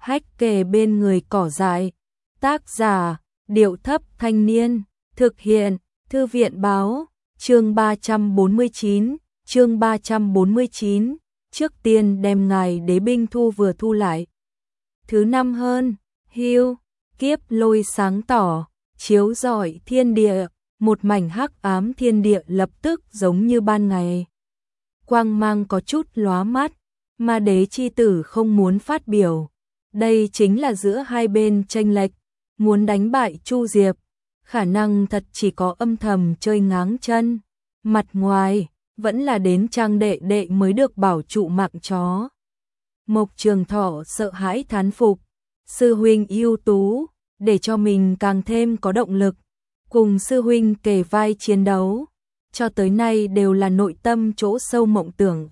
hách kề bên người cỏ dại. Tác giả, Điệu Thấp Thanh Niên. Thực hiện, Thư viện Báo. Chương 349. Chương 349. Trước tiên đem ngài đế binh vừa thu lại. Thứ năm hơn, hưu, kiếp lôi sáng tỏ, chiếu rọi thiên địa, một mảnh hắc ám thiên địa lập tức giống như ban ngày. Quang mang có chút lóa mắt, mà đế chi tử không muốn phát biểu. Đây chính là giữa hai bên chênh lệch, muốn đánh bại Chu Diệp, khả năng thật chỉ có âm thầm chơi ngáng chân, mặt ngoài vẫn là đến trang đệ đệ mới được bảo trụ mạng chó. Mộc Trường Thọ sợ hãi thán phục, sư huynh ưu tú, để cho mình càng thêm có động lực, cùng sư huynh kề vai chiến đấu, cho tới nay đều là nội tâm chỗ sâu mộng tưởng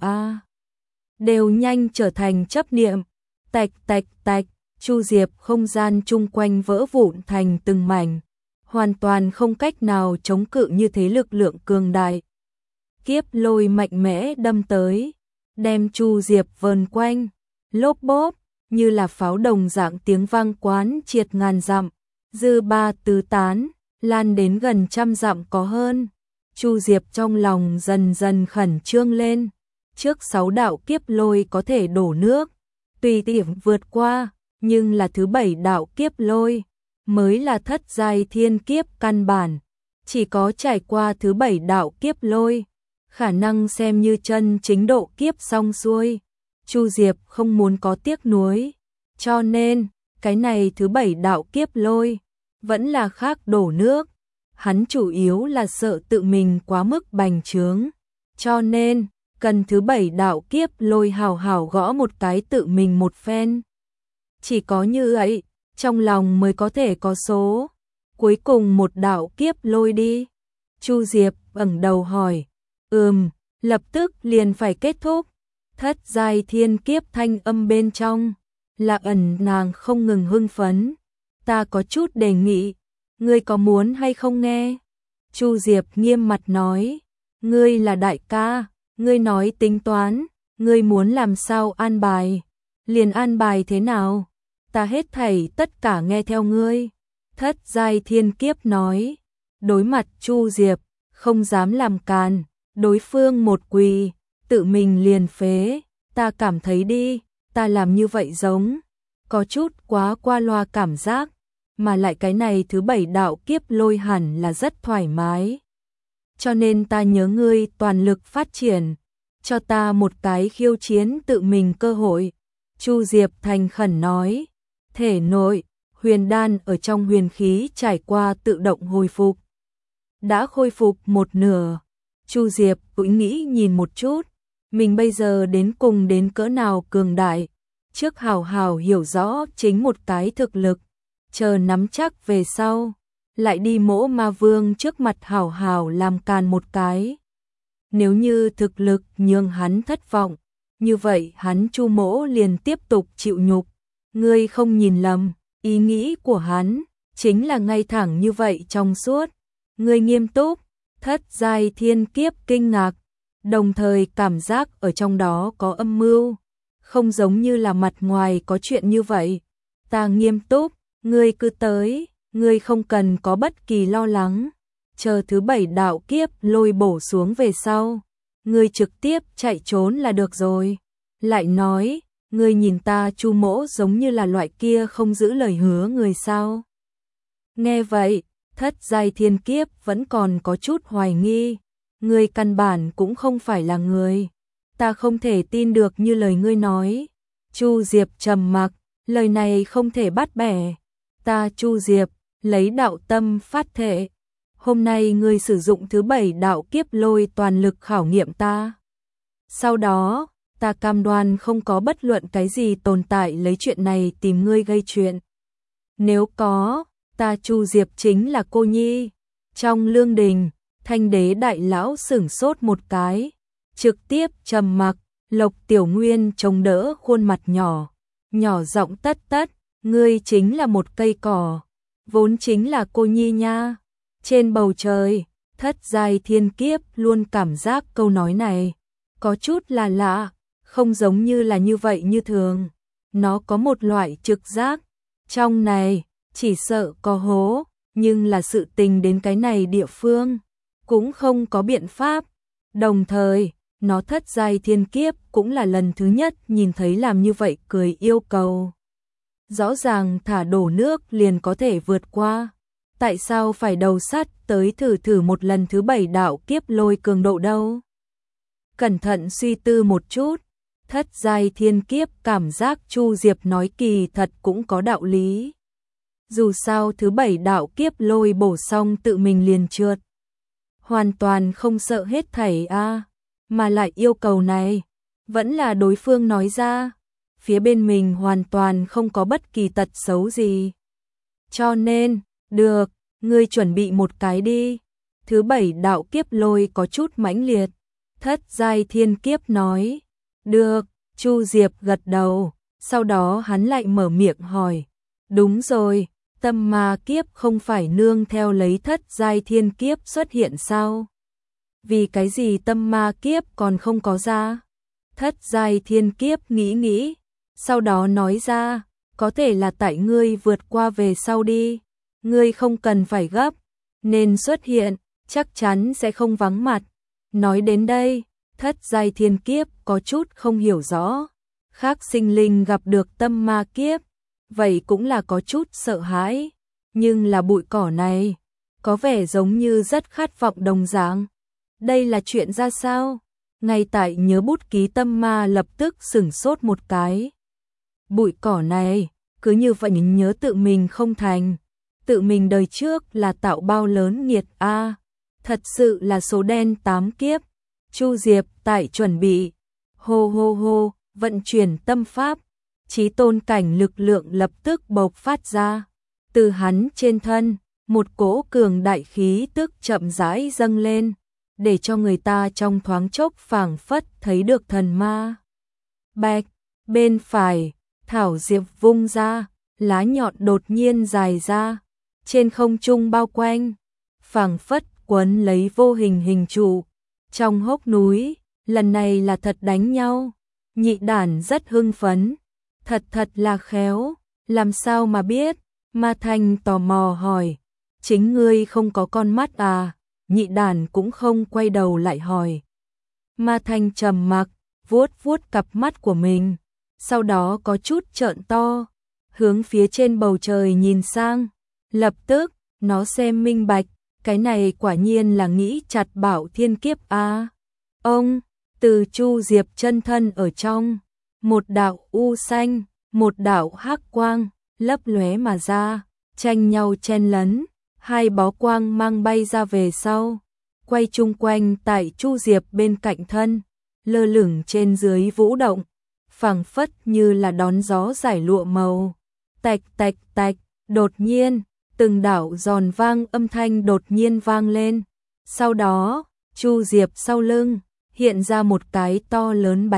đều nhanh trở thành chấp niệm. Tạch tạch tạch, Chu Diệp không gian chung quanh vỡ vụn thành từng mảnh, hoàn toàn không cách nào chống cự như thế lực lượng cường đại. Kiếp lôi mạnh mẽ đâm tới, đem Chu Diệp vờn quanh, lốp bốp, như là pháo đồng dạng tiếng vang quán triệt ngàn dặm, dư ba tứ tán, lan đến gần trăm dặm có hơn. Chu Diệp trong lòng dần dần khẩn trương lên, trước 6 đạo kiếp lôi có thể đổ nước, tùy tiện vượt qua, nhưng là thứ 7 đạo kiếp lôi, mới là thất giai thiên kiếp căn bản, chỉ có trải qua thứ 7 đạo kiếp lôi, khả năng xem như chân chính độ kiếp xong xuôi. Chu Diệp không muốn có tiếc nuối, cho nên, cái này thứ 7 đạo kiếp lôi, vẫn là khác đổ nước. Hắn chủ yếu là sợ tự mình quá mức bành trướng, cho nên, cần thứ 7 đạo kiếp lôi hào hào gõ một cái tự mình một phen. Chỉ có như vậy, trong lòng mới có thể có số. Cuối cùng một đạo kiếp lôi đi. Chu Diệp ngẩng đầu hỏi, lập tức liền phải kết thúc. Thất giai thiên kiếp thanh âm bên trong, là ẩn nàng không ngừng hưng phấn. Ta có chút đề nghị, ngươi có muốn hay không nghe? Chu Diệp nghiêm mặt nói, ngươi là đại ca, ngươi nói tính toán, ngươi muốn làm sao an bài, liền an bài thế nào, ta hết thảy tất cả nghe theo ngươi. Thất giai thiên kiếp nói, đối mặt Chu Diệp, không dám làm càn, đối phương một quỳ, tự mình liền phế, ta cảm thấy đi, ta làm như vậy giống, có chút quá qua loa cảm giác, mà lại cái này thứ 7 đạo kiếp lôi hẳn là rất thoải mái. Cho nên ta nhớ ngươi toàn lực phát triển, cho ta một cái khiêu chiến tự mình cơ hội. Chu Diệp thành khẩn nói, thể nội, huyền đan ở trong huyền khí trải qua tự động hồi phục. Đã khôi phục một nửa, Chu Diệp cũng nghĩ nhìn một chút, mình bây giờ đến cùng đến cỡ nào cường đại, trước hào hào hiểu rõ chính một cái thực lực, chờ nắm chắc về sau, lại đi Mỗ Ma Vương trước mặt hào hào làm càn một cái. Nếu như thực lực nhường hắn thất vọng, như vậy hắn Chu Mỗ liền tiếp tục chịu nhục. Ngươi không nhìn lầm, ý nghĩ của hắn chính là ngay thẳng như vậy trong suốt. Ngươi nghiêm túc, thất giai thiên kiếp kinh ngạc, đồng thời cảm giác ở trong đó có âm mưu, không giống như là mặt ngoài có chuyện như vậy. Ta nghiêm túc, ngươi cứ tới, ngươi không cần có bất kỳ lo lắng, chờ thứ 7 đạo kiếp lôi bổ xuống về sau, ngươi trực tiếp chạy trốn là được rồi. Lại nói, ngươi nhìn ta Chu Mỗ giống như là loại kia không giữ lời hứa người sao? Nghe vậy, thất giai thiên kiếp vẫn còn có chút hoài nghi, ngươi căn bản cũng không phải là người, ta không thể tin được như lời ngươi nói. Chu Diệp trầm mặc, lời này không thể bắt bẻ. Ta Chu Diệp, lấy đạo tâm phát thệ, hôm nay ngươi sử dụng thứ 7 đạo kiếp lôi toàn lực khảo nghiệm ta. Sau đó, ta cam đoan không có bất luận cái gì tồn tại lấy chuyện này tìm ngươi gây chuyện. Nếu có, ta Chu Diệp chính là cô nhi. Trong lương đình, Thanh đế đại lão sửng sốt một cái, trực tiếp trầm mặc. Lộc Tiểu Nguyên chống đỡ khuôn mặt nhỏ, nhỏ giọng tất tất, ngươi chính là một cây cỏ, vốn chính là cô nhi nha. Trên bầu trời, thất giai thiên kiếp luôn cảm giác câu nói này có chút là lạ, không giống như là như vậy như thường. nó có một loại trực giác, trong này chỉ sợ có hố, nhưng là sự tình đến cái này địa phương, cũng không có biện pháp. Đồng thời, nó thất giai thiên kiếp cũng là lần thứ nhất nhìn thấy làm như vậy cười yêu cầu. Rõ ràng thả đổ nước liền có thể vượt qua. Tại sao phải đầu sắt tới thử một lần thứ 7 đạo kiếp lôi cường độ đâu? Cẩn thận suy tư một chút, thất giai thiên kiếp cảm giác Chu Diệp nói kỳ thật cũng có đạo lý. Dù sao thứ 7 đạo kiếp lôi bổ xong tự mình liền trượt. Hoàn toàn không sợ hết thảy a, mà lại yêu cầu này, vẫn là đối phương nói ra, phía bên mình hoàn toàn không có bất kỳ tật xấu gì. Cho nên, được, ngươi chuẩn bị một cái đi. Thứ 7 đạo kiếp lôi có chút mãnh liệt. Thất giai thiên kiếp nói, được, Chu Diệp gật đầu, sau đó hắn lại mở miệng hỏi, đúng rồi, tâm ma kiếp không phải nương theo lấy thất giai thiên kiếp xuất hiện sao? Vì cái gì tâm ma kiếp còn không có ra? Thất giai thiên kiếp nghĩ, sau đó nói ra, có thể là tại ngươi vượt qua về sau đi, ngươi không cần phải gấp, nên xuất hiện, chắc chắn sẽ không vắng mặt. Nói đến đây, thất giai thiên kiếp có chút không hiểu rõ, khác sinh linh gặp được tâm ma kiếp, vậy cũng là có chút sợ hãi, nhưng là bụi cỏ này, có vẻ giống như rất khát vọng đồng dạng. Đây là chuyện ra sao? Ngay tại nhớ bút ký tâm ma lập tức sửng sốt một cái. Bụi cỏ này, cứ như vậy nhớ tự mình không thành, tự mình đời trước là tạo bao lớn nghiệt a, thật sự là số đen 8 kiếp. Chu Diệp tại chuẩn bị, hô, vận chuyển tâm pháp, chí tôn cảnh lực lượng lập tức bộc phát ra. Từ hắn trên thân, một cỗ cường đại khí tức chậm rãi dâng lên, để cho người ta trong thoáng chốc phảng phất thấy được thần ma. Bạch, bên phải, thảo diệp vung ra, lá nhọn đột nhiên dài ra, trên không trung bao quanh, phảng phất quấn lấy vô hình hình trụ. Trong hốc núi, lần này là thật đánh nhau. Nhị đản rất hưng phấn, thật là khéo, làm sao mà biết? Ma Thanh tò mò hỏi, chính ngươi không có con mắt à? Nhị đản cũng không quay đầu lại hỏi. Ma Thanh trầm mặc, vuốt cặp mắt của mình, sau đó có chút trợn to, hướng phía trên bầu trời nhìn sang. Lập tức, nó xem minh bạch, cái này quả nhiên là nghĩ chặt Bảo Thiên kiếp a. Ông, từ Chu Diệp chân thân ở trong, một đạo u xanh, một đạo hắc quang, lấp lóe mà ra, tranh nhau chen lấn, hai bó quang mang bay ra về sau, quay chung quanh tại Chu Diệp bên cạnh thân, lơ lửng trên dưới vũ động, phảng phất như là đón gió giải lụa màu. Tạch, đột nhiên, từng đạo giòn vang âm thanh đột nhiên vang lên. Sau đó, Chu Diệp sau lưng hiện ra một cái to lớn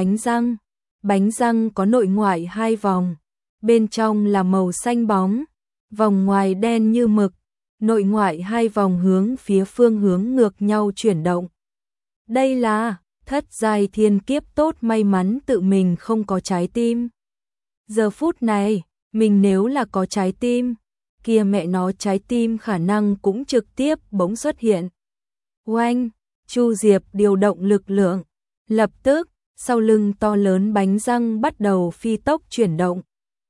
bánh răng có nội ngoại hai vòng, bên trong là màu xanh bóng, vòng ngoài đen như mực, nội ngoại hai vòng hướng phía phương hướng ngược nhau chuyển động. Đây là thất giai thiên kiếp, tốt may mắn tự mình không có trái tim. Giờ phút này, mình nếu là có trái tim, kia mẹ nó trái tim khả năng cũng trực tiếp bỗng xuất hiện. Oanh, Chu Diệp điều động lực lượng, lập tức, sau lưng to lớn bánh răng bắt đầu phi tốc chuyển động.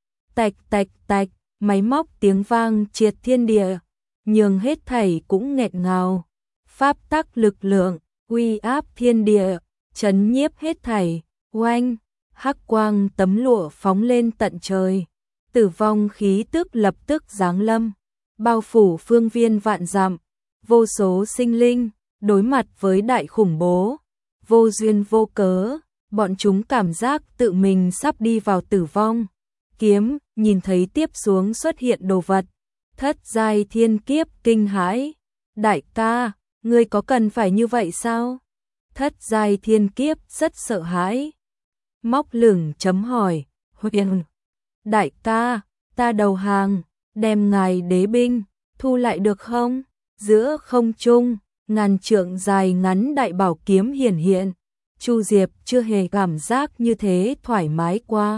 Tạch, máy móc tiếng vang triệt thiên địa, nhường hết thảy cũng nghẹt ngào. Pháp tắc lực lượng, uy áp thiên địa, chấn nhiếp hết thảy. Oanh, hắc quang tấm lụa phóng lên tận trời. Tử vong khí tức lập tức giáng lâm, bao phủ phương viên vạn dặm. Vô số sinh linh đối mặt với đại khủng bố, vô duyên vô cớ, bọn chúng cảm giác tự mình sắp đi vào tử vong. Kiếm, nhìn thấy tiếp xuống xuất hiện đồ vật, thất giai thiên kiếp kinh hãi. Đại ca, ngươi có cần phải như vậy sao? Thất giai thiên kiếp rất sợ hãi. Móc lửng chấm hỏi, Huyền, đại ca, ta đầu hàng, đem ngài đế binh, thu lại được không? Giữa không trung, ngàn trượng dài ngắn đại bảo kiếm hiển hiện. Chu Diệp chưa hề cảm giác như thế thoải mái qua.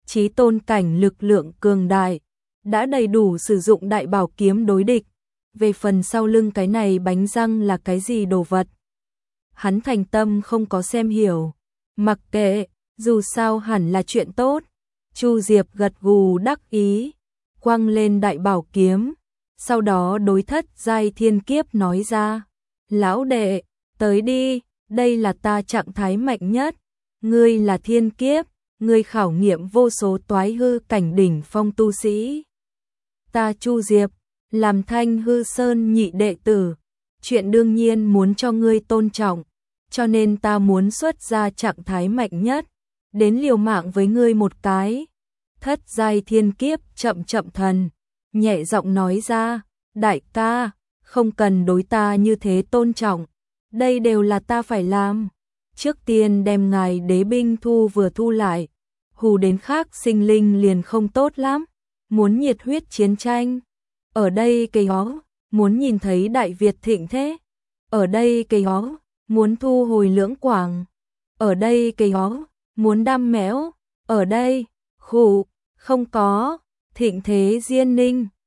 chí tôn cảnh lực lượng cường đại, đã đầy đủ sử dụng đại bảo kiếm đối địch. Về phần sau lưng cái này bánh răng là cái gì đồ vật, hắn thành tâm không có xem hiểu, mặc kệ, dù sao hẳn là chuyện tốt. Chu Diệp gật gù đắc ý, quăng lên đại bảo kiếm, sau đó đối Thất giai thiên kiếp nói ra, lão đệ, tới đi, đây là ta trạng thái mạnh nhất, ngươi là thiên kiếp, ngươi khảo nghiệm vô số toái hư cảnh đỉnh phong tu sĩ. Ta Chu Diệp, làm Thanh Hư Sơn nhị đệ tử, chuyện đương nhiên muốn cho ngươi tôn trọng, cho nên ta muốn xuất ra trạng thái mạnh nhất, đến liều mạng với ngươi một cái. Thất giai thiên kiếp chậm chậm thần, nhẹ giọng nói ra, đại ca, không cần đối ta như thế tôn trọng, đây đều là ta phải làm. Trước tiên đem ngài đế binh thu lại, hù đến khác sinh linh liền không tốt lắm, muốn nhiệt huyết chiến tranh. Ở đây cây hó, muốn nhìn thấy Đại Việt thịnh thế. Ở đây cây hó, muốn thu hồi Lưỡng Quảng. Ở đây cây hó, muốn đam mẽo. Ở đây, khụ, không có, thịnh thế Diên Ninh.